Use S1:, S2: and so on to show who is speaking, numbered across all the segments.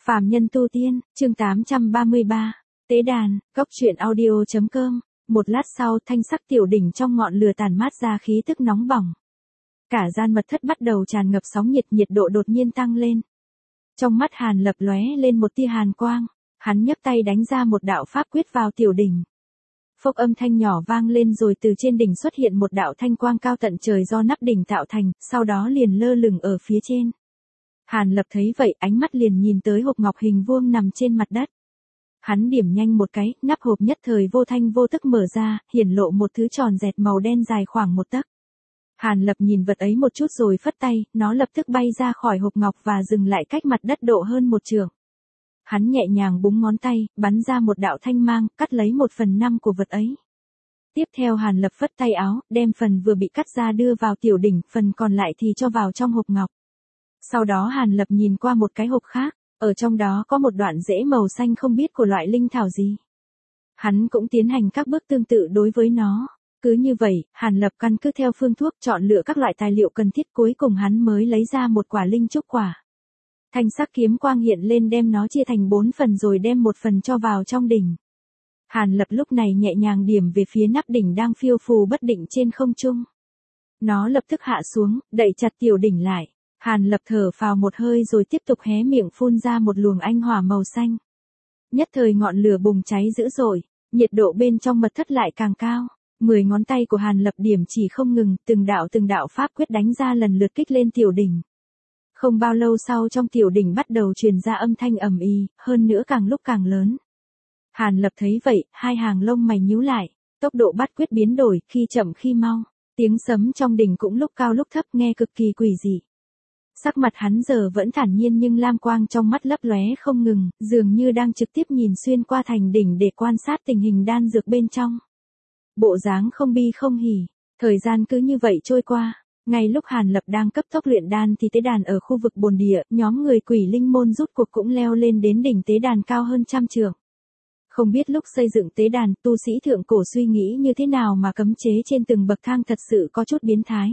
S1: Phàm nhân tu tiên, chương 833, tế đàn, góc truyện audio.com. Một lát sau, thanh sắc tiểu đỉnh trong ngọn lửa tản mát ra khí tức nóng bỏng. Cả gian mật thất bắt đầu tràn ngập sóng nhiệt độ đột nhiên tăng lên. Trong mắt Hàn Lập lóe lên một tia hàn quang, hắn nhấc tay đánh ra một đạo pháp quyết vào tiểu đỉnh. Phốc âm thanh nhỏ vang lên rồi từ trên đỉnh xuất hiện một đạo thanh quang cao tận trời do nắp đỉnh tạo thành, sau đó liền lơ lửng ở phía trên. Hàn Lập thấy vậy, ánh mắt liền nhìn tới hộp ngọc hình vuông nằm trên mặt đất. Hắn điểm nhanh một cái, nắp hộp nhất thời vô thanh vô tức mở ra, hiển lộ một thứ tròn dẹt màu đen dài khoảng 1 tấc. Hàn Lập nhìn vật ấy một chút rồi phất tay, nó lập tức bay ra khỏi hộp ngọc và dừng lại cách mặt đất độ hơn 1 trượng. Hắn nhẹ nhàng búng ngón tay, bắn ra một đạo thanh mang, cắt lấy 1/5 của vật ấy. Tiếp theo Hàn Lập phất tay áo, đem phần vừa bị cắt ra đưa vào tiểu đỉnh, phần còn lại thì cho vào trong hộp ngọc. Sau đó Hàn Lập nhìn qua một cái hộp khác, ở trong đó có một đoạn rễ màu xanh không biết của loại linh thảo gì. Hắn cũng tiến hành các bước tương tự đối với nó. Cứ như vậy, Hàn Lập căn cứ theo phương thuốc chọn lựa các loại tài liệu cần thiết, cuối cùng hắn mới lấy ra một quả linh trúc quả. Thanh sắc kiếm quang hiện lên đem nó chia thành 4 phần rồi đem 1 phần cho vào trong đỉnh. Hàn Lập lúc này nhẹ nhàng điểm về phía nắp đỉnh đang phiêu phù bất định trên không trung. Nó lập tức hạ xuống, đậy chặt tiểu đỉnh lại. Hàn Lập thở phào một hơi rồi tiếp tục hé miệng phun ra một luồng anh hỏa màu xanh. Nhất thời ngọn lửa bùng cháy dữ dội, nhiệt độ bên trong mật thất lại càng cao. 10 ngón tay của Hàn Lập điểm chỉ không ngừng, từng đạo pháp quyết đánh ra lần lượt kích lên tiểu đỉnh. Không bao lâu sau trong tiểu đỉnh bắt đầu truyền ra âm thanh ầm ĩ, hơn nữa càng lúc càng lớn. Hàn Lập thấy vậy, hai hàng lông mày nhíu lại, tốc độ bắt quyết biến đổi, khi chậm khi mau, tiếng sấm trong đỉnh cũng lúc cao lúc thấp nghe cực kỳ quỷ dị. Sắc mặt hắn giờ vẫn thản nhiên nhưng lam quang trong mắt lấp lóe không ngừng, dường như đang trực tiếp nhìn xuyên qua thành đỉnh để quan sát tình hình đan dược bên trong. Bộ dáng không bi không hỉ, thời gian cứ như vậy trôi qua. Ngay lúc Hàn Lập đang cấp tốc luyện đan thì tế đàn ở khu vực bồn địa, nhóm người Quỷ Linh môn rút cuộc cũng leo lên đến đỉnh tế đàn cao hơn 100 trượng. Không biết lúc xây dựng tế đàn, tu sĩ thượng cổ suy nghĩ như thế nào mà cấm chế trên từng bậc thang thật sự có chút biến thái.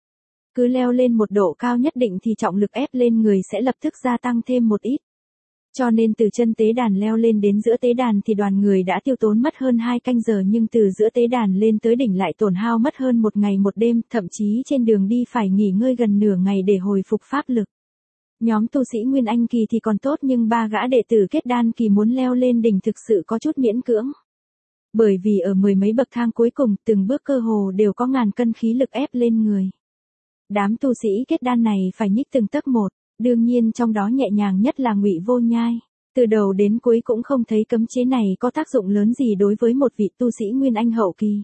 S1: Cứ leo lên một độ cao nhất định thì trọng lực ép lên người sẽ lập tức gia tăng thêm một ít. Cho nên từ chân tế đàn leo lên đến giữa tế đàn thì đoàn người đã tiêu tốn mất hơn 2 canh giờ, nhưng từ giữa tế đàn lên tới đỉnh lại tổn hao mất hơn 1 ngày 1 đêm, thậm chí trên đường đi phải nghỉ ngơi gần nửa ngày để hồi phục pháp lực. Nhóm tu sĩ Nguyên Anh kỳ thì còn tốt nhưng 3 gã đệ tử kết đan kỳ muốn leo lên đỉnh thực sự có chút miễn cưỡng. Bởi vì ở 10 mấy bậc thang cuối cùng, từng bước cơ hồ đều có ngàn cân khí lực ép lên người. Đám tu sĩ kết đan này phải nhích từng tấc một. Đương nhiên trong đó nhẹ nhàng nhất là Ngụy Vô Nhai, từ đầu đến cuối cũng không thấy cấm chế này có tác dụng lớn gì đối với một vị tu sĩ Nguyên Anh hậu kỳ.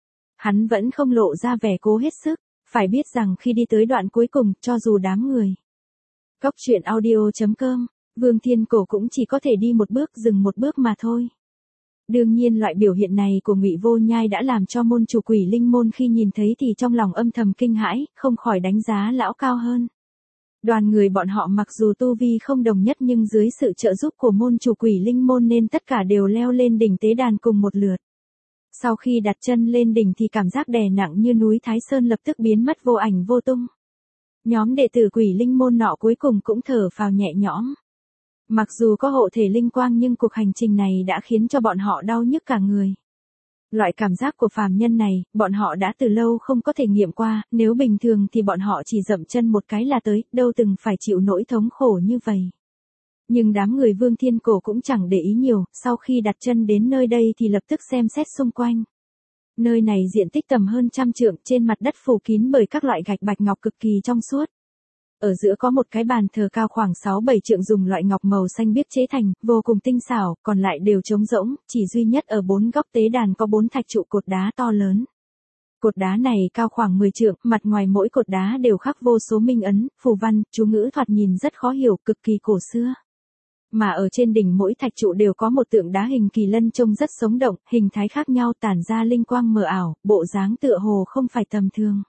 S1: Hắn vẫn không lộ ra vẻ cố hết sức, phải biết rằng khi đi tới đoạn cuối cùng, cho dù đám người góc truyện audio.com, Vương Thiên Cổ cũng chỉ có thể đi một bước dừng một bước mà thôi. Đương nhiên loại biểu hiện này của Ngụy Vô Nhai đã làm cho môn chủ Quỷ Linh môn khi nhìn thấy thì trong lòng âm thầm kinh hãi, không khỏi đánh giá lão cao hơn. Đoàn người bọn họ mặc dù tu vi không đồng nhất nhưng dưới sự trợ giúp của môn chủ Quỷ Linh môn nên tất cả đều leo lên đỉnh tế đàn cùng một lượt. Sau khi đặt chân lên đỉnh thì cảm giác đè nặng như núi Thái Sơn lập tức biến mất vô ảnh vô tung. Nhóm đệ tử Quỷ Linh môn nọ cuối cùng cũng thở phào nhẹ nhõm. Mặc dù có hộ thể linh quang nhưng cuộc hành trình này đã khiến cho bọn họ đau nhức cả người. Loại cảm giác của phàm nhân này, bọn họ đã từ lâu không có thể nghiệm qua, nếu bình thường thì bọn họ chỉ dậm chân một cái là tới, đâu từng phải chịu nỗi thống khổ như vậy. Nhưng đám người Vương Thiên Cổ cũng chẳng để ý nhiều, sau khi đặt chân đến nơi đây thì lập tức xem xét xung quanh. Nơi này diện tích tầm hơn 100 trượng, trên mặt đất phủ kín bởi các loại gạch bạch ngọc cực kỳ trong suốt. Ở giữa có một cái bàn thờ cao khoảng 6-7 trượng dùng loại ngọc màu xanh biếc chế thành, vô cùng tinh xảo, còn lại đều trống rỗng, chỉ duy nhất ở 4 góc tế đàn có 4 thạch trụ cột đá to lớn. Cột đá này cao khoảng 10 trượng, mặt ngoài mỗi cột đá đều khắc vô số minh ấn, phù văn, chú ngữ thoạt nhìn rất khó hiểu, cực kỳ cổ xưa. Mà ở trên đỉnh mỗi thạch trụ đều có một tượng đá hình kỳ lân trông rất sống động, hình thái khác nhau tản ra linh quang mờ ảo, bộ dáng tựa hồ không phải tầm thường.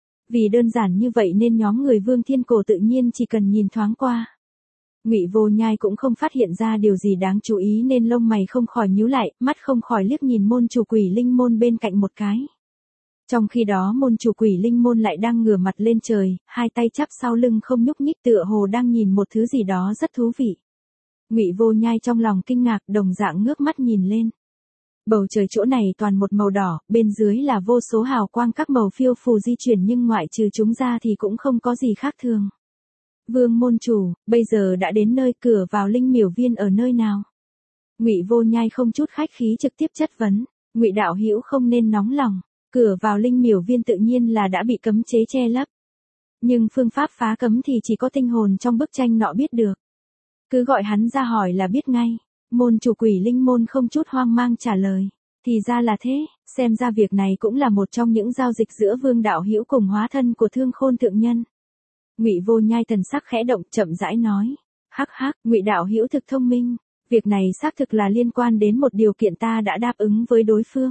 S1: Vì đơn giản như vậy nên nhóm người Vương Thiên Cổ tự nhiên chỉ cần nhìn thoáng qua. Ngụy Vô Nhai cũng không phát hiện ra điều gì đáng chú ý nên lông mày không khỏi nhíu lại, mắt không khỏi liếc nhìn môn chủ Quỷ Linh môn bên cạnh một cái. Trong khi đó môn chủ Quỷ Linh môn lại đang ngửa mặt lên trời, hai tay chắp sau lưng không nhúc nhích tựa hồ đang nhìn một thứ gì đó rất thú vị. Ngụy Vô Nhai trong lòng kinh ngạc, đồng dạng ngước mắt nhìn lên. Bầu trời chỗ này toàn một màu đỏ, bên dưới là vô số hào quang các màu phiêu phù di chuyển nhưng ngoại trừ chúng ra thì cũng không có gì khác thường. Vương môn chủ, bây giờ đã đến nơi, cửa vào Linh Miểu Viên ở nơi nào? Ngụy Vô Nhai không chút khách khí trực tiếp chất vấn. Ngụy đạo hữu không nên nóng lòng, cửa vào Linh Miểu Viên tự nhiên là đã bị cấm chế che lấp. Nhưng phương pháp phá cấm thì chỉ có tinh hồn trong bức tranh nọ biết được. Cứ gọi hắn ra hỏi là biết ngay. Môn chủ Quỷ Linh môn không chút hoang mang trả lời. Thì ra là thế, xem ra việc này cũng là một trong những giao dịch giữa Vương đạo hữu cùng hóa thân của Thương Khôn thượng nhân. Ngụy Vô Nhai thần sắc khẽ động, chậm rãi nói. Hắc hắc, Ngụy đạo hữu thực thông minh. Việc này xác thực là liên quan đến một điều kiện ta đã đáp ứng với đối phương.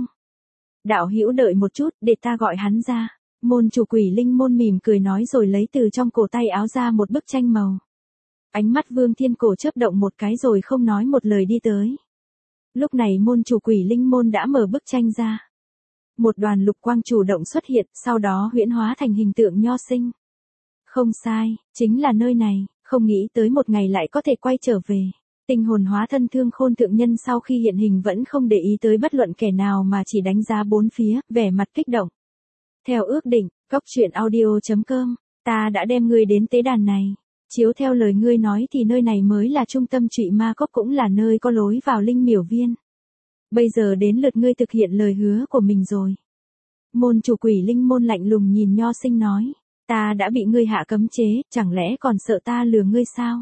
S1: Đạo hữu đợi một chút, để ta gọi hắn ra. Môn chủ Quỷ Linh môn mỉm cười nói rồi lấy từ trong cổ tay áo ra một bức tranh màu. Ánh mắt Vương Thiên Cổ chớp động một cái rồi không nói một lời đi tới. Lúc này môn chủ Quỷ Linh môn đã mở bức tranh ra. Một đoàn lục quang chủ động xuất hiện, sau đó huyễn hóa thành hình tượng Nho Sinh. Không sai, chính là nơi này, không nghĩ tới một ngày lại có thể quay trở về. Tinh hồn hóa thân Thương Khôn thượng nhân sau khi hiện hình vẫn không để ý tới bất luận kẻ nào mà chỉ đánh giá bốn phía, vẻ mặt kích động. Theo ước định, coctruyện.audio.com, ta đã đem ngươi đến tế đàn này. Chiếu theo lời ngươi nói thì nơi này mới là trung tâm Trụy Ma Cốc, cũng là nơi có lối vào Linh Miểu Viên. Bây giờ đến lượt ngươi thực hiện lời hứa của mình rồi. Môn chủ Quỷ Linh môn lạnh lùng nhìn Nho Sinh nói. Ta đã bị ngươi hạ cấm chế, chẳng lẽ còn sợ ta lừa ngươi sao?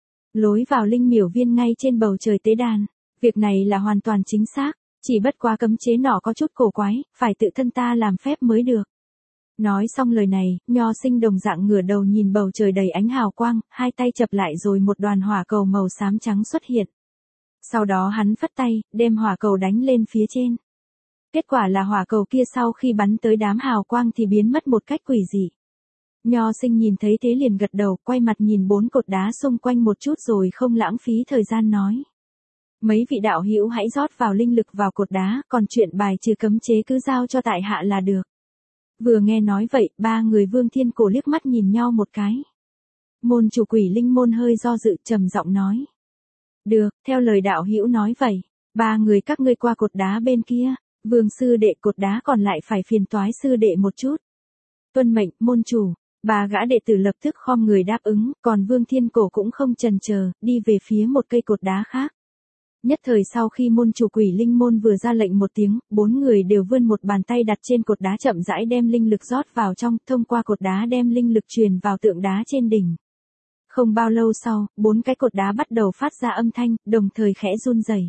S1: Lối vào Linh Miểu Viên ngay trên bầu trời tế đàn. Việc này là hoàn toàn chính xác, chỉ bất quá cấm chế nọ có chút cổ quái, phải tự thân ta làm phép mới được. Nói xong lời này, Nho Sinh đồng dạng ngửa đầu nhìn bầu trời đầy ánh hào quang, hai tay chập lại rồi một đoàn hỏa cầu màu xám trắng xuất hiện. Sau đó hắn phất tay, đem hỏa cầu đánh lên phía trên. Kết quả là hỏa cầu kia sau khi bắn tới đám hào quang thì biến mất một cách quỷ dị. Nho Sinh nhìn thấy thế liền gật đầu, quay mặt nhìn bốn cột đá xung quanh một chút rồi không lãng phí thời gian nói. Mấy vị đạo hữu hãy rót vào linh lực vào cột đá, còn chuyện bài trừ cấm chế cứ giao cho tại hạ là được. Vừa nghe nói vậy, ba người Vương Thiên Cổ liếc mắt nhìn nhau một cái. Môn chủ Quỷ Linh môn hơi do dự, trầm giọng nói. Được, theo lời đạo hữu nói vậy, ba người các ngươi qua cột đá bên kia, Vương sư đệ cột đá còn lại phải phiền toái sư đệ một chút. Tuân mệnh, môn chủ. Ba gã đệ tử lập tức khom người đáp ứng, còn Vương Thiên Cổ cũng không chần chờ, đi về phía một cây cột đá khác. Nhất thời sau khi môn chủ Quỷ Linh môn vừa ra lệnh một tiếng, bốn người đều vươn một bàn tay đặt trên cột đá chậm rãi đem linh lực rót vào trong, thông qua cột đá đem linh lực truyền vào tượng đá trên đỉnh. Không bao lâu sau, bốn cái cột đá bắt đầu phát ra âm thanh, đồng thời khẽ run rẩy.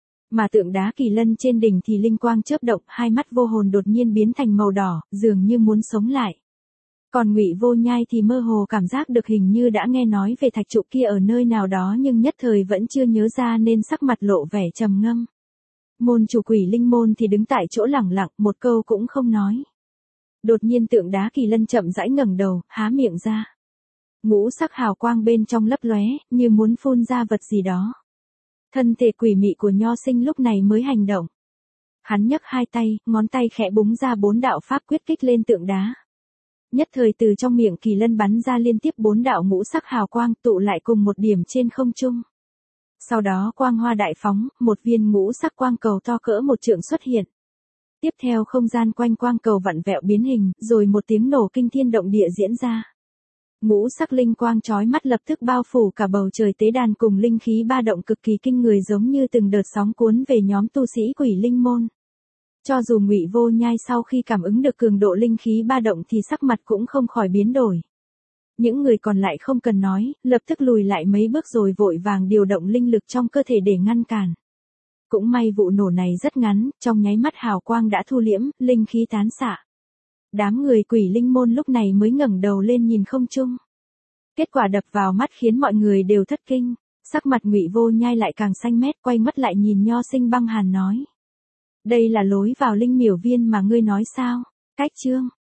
S1: Mà tượng đá kỳ lân trên đỉnh thì linh quang chớp động, hai mắt vô hồn đột nhiên biến thành màu đỏ, dường như muốn sống lại. Còn Ngụy Vô Nhai thì mơ hồ cảm giác được hình như đã nghe nói về thạch trụ kia ở nơi nào đó nhưng nhất thời vẫn chưa nhớ ra nên sắc mặt lộ vẻ trầm ngâm. Môn chủ Quỷ Linh môn thì đứng tại chỗ lẳng lặng, một câu cũng không nói. Đột nhiên tượng đá kỳ lân chậm rãi ngẩng đầu, há miệng ra. Ngũ sắc hào quang bên trong lấp lóe, như muốn phun ra vật gì đó. Thân thể quỷ mị của Nho Sinh lúc này mới hành động. Hắn nhấc hai tay, ngón tay khẽ búng ra bốn đạo pháp quyết kích lên tượng đá. Nhất thời từ trong miệng kỳ lân bắn ra liên tiếp bốn đạo ngũ sắc hào quang tụ lại cùng một điểm trên không trung. Sau đó quang hoa đại phóng, một viên ngũ sắc quang cầu to cỡ một trượng xuất hiện. Tiếp theo không gian quanh quang cầu vặn vẹo biến hình, rồi một tiếng nổ kinh thiên động địa diễn ra. Ngũ sắc linh quang chói mắt lập tức bao phủ cả bầu trời tế đàn cùng linh khí ba động cực kỳ kinh người giống như từng đợt sóng cuốn về nhóm tu sĩ Quỷ Linh môn. Cho dù Ngụy Vô Nhai sau khi cảm ứng được cường độ linh khí ba động thì sắc mặt cũng không khỏi biến đổi. Những người còn lại không cần nói, lập tức lùi lại mấy bước rồi vội vàng điều động linh lực trong cơ thể để ngăn cản. Cũng may vụ nổ này rất ngắn, trong nháy mắt hào quang đã thu liễm, linh khí tán xạ. Đám người Quỷ Linh môn lúc này mới ngẩng đầu lên nhìn không trung. Kết quả đập vào mắt khiến mọi người đều thất kinh, sắc mặt Ngụy Vô Nhai lại càng xanh mét, quay mắt lại nhìn Nho Sinh băng hàn nói. Đây là lối vào Linh Miểu Viên mà ngươi nói sao? Cách chương